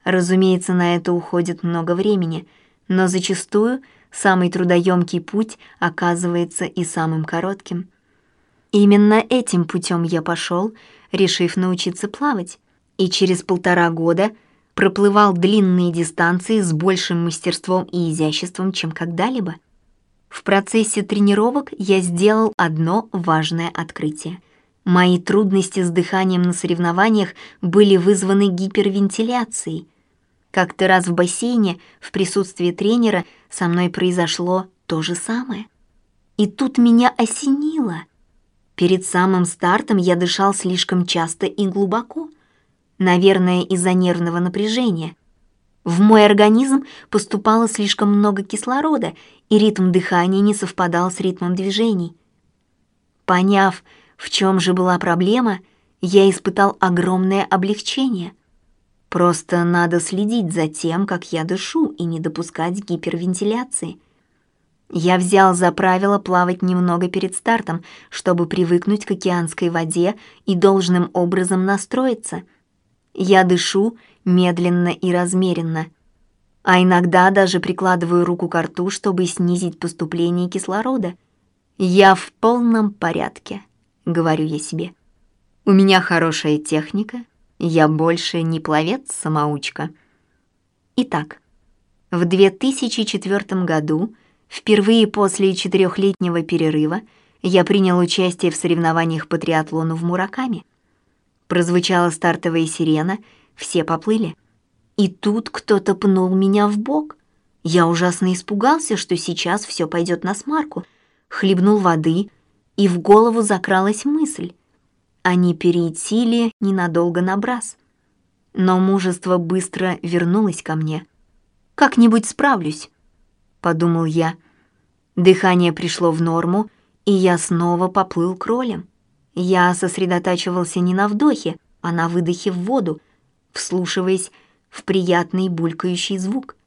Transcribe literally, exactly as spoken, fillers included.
Разумеется, на это уходит много времени, но зачастую самый трудоемкий путь оказывается и самым коротким. Именно этим путем я пошел, решив научиться плавать, и через полтора года проплывал длинные дистанции с большим мастерством и изяществом, чем когда-либо. В процессе тренировок я сделал одно важное открытие. Мои трудности с дыханием на соревнованиях были вызваны гипервентиляцией. Как-то раз в бассейне в присутствии тренера со мной произошло то же самое. И тут меня осенило. Перед самым стартом я дышал слишком часто и глубоко, наверное, из-за нервного напряжения. В мой организм поступало слишком много кислорода, и ритм дыхания не совпадал с ритмом движений. Поняв, в чем же была проблема, я испытал огромное облегчение. Просто надо следить за тем, как я дышу, и не допускать гипервентиляции. Я взял за правило плавать немного перед стартом, чтобы привыкнуть к океанской воде и должным образом настроиться. Я дышу медленно и размеренно, а иногда даже прикладываю руку к рту, чтобы снизить поступление кислорода. «Я в полном порядке», — говорю я себе. «У меня хорошая техника, я больше не пловец-самоучка». Итак, в две тысячи четвёртом году, впервые после четырехлетнего перерыва, я принял участие в соревнованиях по триатлону в Мураками. Прозвучала стартовая сирена, все поплыли. И тут кто-то пнул меня в бок. Я ужасно испугался, что сейчас все пойдет насмарку. Хлебнул воды, и в голову закралась мысль: а не перейти ли ненадолго на брас? Но мужество быстро вернулось ко мне. «Как-нибудь справлюсь», — подумал я. Дыхание пришло в норму, и я снова поплыл кролем. Я сосредотачивался не на вдохе, а на выдохе в воду, вслушиваясь в приятный булькающий звук.